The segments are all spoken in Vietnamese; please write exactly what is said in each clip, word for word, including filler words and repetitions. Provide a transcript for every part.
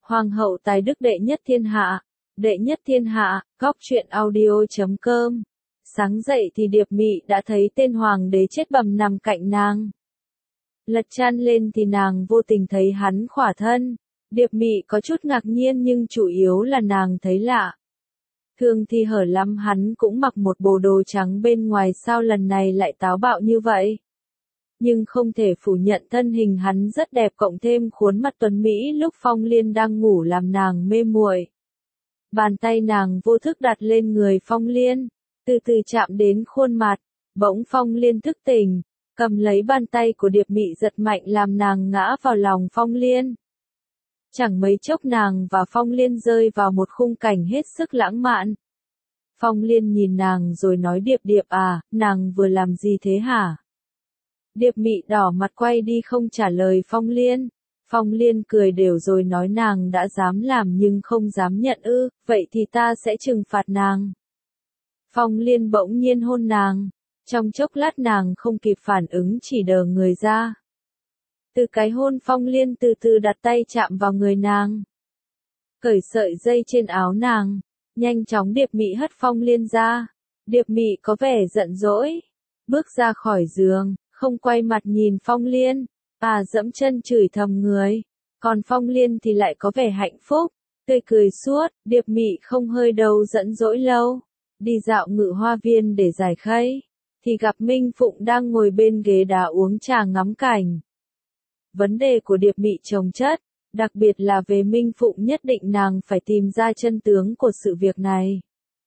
Hoàng hậu tài đức đệ nhất thiên hạ, đệ nhất thiên hạ, góc truyện audio chấm com. Sáng dậy thì Điệp Mị đã thấy tên hoàng đế chết bầm nằm cạnh nàng. Lật chăn lên thì nàng vô tình thấy hắn khỏa thân. Điệp Mị có chút ngạc nhiên nhưng chủ yếu là nàng thấy lạ. Thường thì hở lắm hắn cũng mặc một bộ đồ trắng bên ngoài, sao lần này lại táo bạo như vậy. Nhưng không thể phủ nhận thân hình hắn rất đẹp, cộng thêm khuôn mặt tuấn Mỹ lúc Phong Liên đang ngủ làm nàng mê muội. Bàn tay nàng vô thức đặt lên người Phong Liên, từ từ chạm đến khuôn mặt, bỗng Phong Liên thức tỉnh, cầm lấy bàn tay của Điệp Mị giật mạnh làm nàng ngã vào lòng Phong Liên. Chẳng mấy chốc nàng và Phong Liên rơi vào một khung cảnh hết sức lãng mạn. Phong Liên nhìn nàng rồi nói: Điệp Điệp à, nàng vừa làm gì thế hả? Điệp Mị đỏ mặt quay đi không trả lời Phong Liên. Phong Liên cười đều rồi nói: nàng đã dám làm nhưng không dám nhận ư, vậy thì ta sẽ trừng phạt nàng. Phong Liên bỗng nhiên hôn nàng. Trong chốc lát nàng không kịp phản ứng chỉ đờ người ra. Từ cái hôn Phong Liên từ từ đặt tay chạm vào người nàng. Cởi sợi dây trên áo nàng. Nhanh chóng Điệp Mị hất Phong Liên ra. Điệp Mị có vẻ giận dỗi. Bước ra khỏi giường, không quay mặt nhìn Phong Liên. À dẫm chân chửi thầm người. Còn Phong Liên thì lại có vẻ hạnh phúc. Tươi cười suốt. Điệp Mị không hơi đâu giận dỗi lâu. Đi dạo Ngự Hoa Viên để giải khuây. Thì gặp Minh Phụng đang ngồi bên ghế đá uống trà ngắm cảnh. Vấn đề của Điệp Mị chồng chất, đặc biệt là về Minh Phụng, nhất định nàng phải tìm ra chân tướng của sự việc này.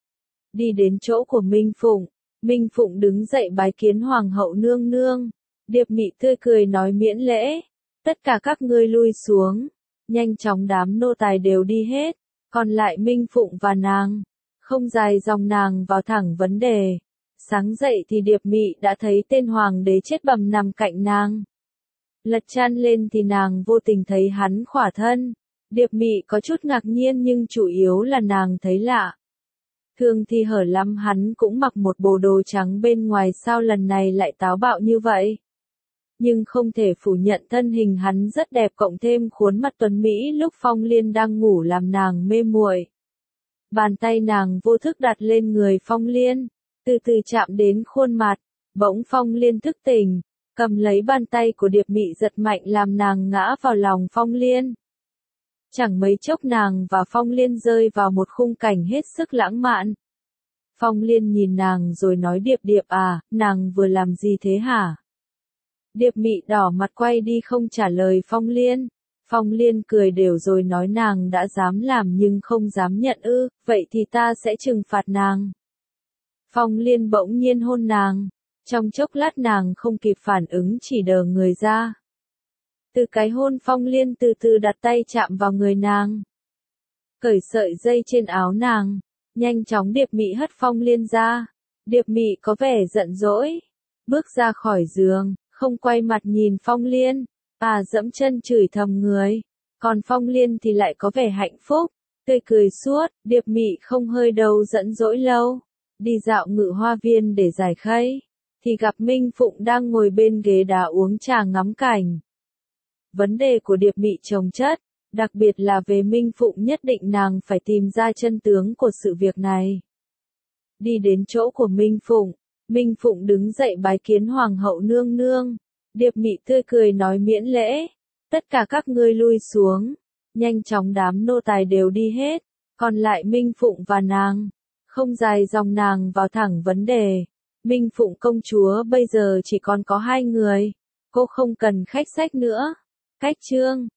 Đi đến chỗ của Minh Phụng, Minh Phụng đứng dậy bái kiến Hoàng hậu nương nương. Điệp Mị tươi cười nói: miễn lễ, tất cả các ngươi lui xuống. Nhanh chóng đám nô tài đều đi hết, còn lại Minh Phụng và nàng. Không dài dòng nàng vào thẳng vấn đề. Sáng dậy thì Điệp Mị đã thấy tên hoàng đế chết bầm nằm cạnh nàng. Lật chăn lên thì nàng vô tình thấy hắn khỏa thân. Điệp Mị có chút ngạc nhiên nhưng chủ yếu là nàng thấy lạ. Thường thì hở lắm hắn cũng mặc một bộ đồ trắng bên ngoài, sao lần này lại táo bạo như vậy. Nhưng không thể phủ nhận thân hình hắn rất đẹp, cộng thêm khuôn mặt tuấn Mỹ lúc Phong Liên đang ngủ làm nàng mê muội. Bàn tay nàng vô thức đặt lên người Phong Liên, từ từ chạm đến khuôn mặt, bỗng Phong Liên thức tỉnh, cầm lấy bàn tay của Điệp Mị giật mạnh làm nàng ngã vào lòng Phong Liên. Chẳng mấy chốc nàng và Phong Liên rơi vào một khung cảnh hết sức lãng mạn. Phong Liên nhìn nàng rồi nói: Điệp Điệp à, nàng vừa làm gì thế hả? Điệp Mị đỏ mặt quay đi không trả lời Phong Liên. Phong Liên cười đều rồi nói: nàng đã dám làm nhưng không dám nhận ư, vậy thì ta sẽ trừng phạt nàng. Phong Liên bỗng nhiên hôn nàng. Trong chốc lát nàng không kịp phản ứng chỉ đờ người ra. Từ cái hôn Phong Liên từ từ đặt tay chạm vào người nàng. Cởi sợi dây trên áo nàng. Nhanh chóng Điệp Mị hất Phong Liên ra. Điệp Mị có vẻ giận dỗi. Bước ra khỏi giường, không quay mặt nhìn Phong Liên. À dẫm chân chửi thầm người. Còn Phong Liên thì lại có vẻ hạnh phúc. Tươi cười suốt. Điệp Mị không hơi đâu giận dỗi lâu. Đi dạo Ngự Hoa Viên để giải khuây. Thì gặp Minh Phụng đang ngồi bên ghế đá uống trà ngắm cảnh. Vấn đề của Điệp Mị chồng chất, đặc biệt là về Minh Phụng, nhất định nàng phải tìm ra chân tướng của sự việc này. Đi đến chỗ của Minh Phụng, Minh Phụng đứng dậy bái kiến Hoàng hậu nương nương. Điệp Mị tươi cười nói: miễn lễ, tất cả các ngươi lui xuống. Nhanh chóng đám nô tài đều đi hết, còn lại Minh Phụng và nàng. Không dài dòng nàng vào thẳng vấn đề. Minh Phụng công chúa bây giờ chỉ còn có hai người. Cô không cần khách sách nữa. Cách chương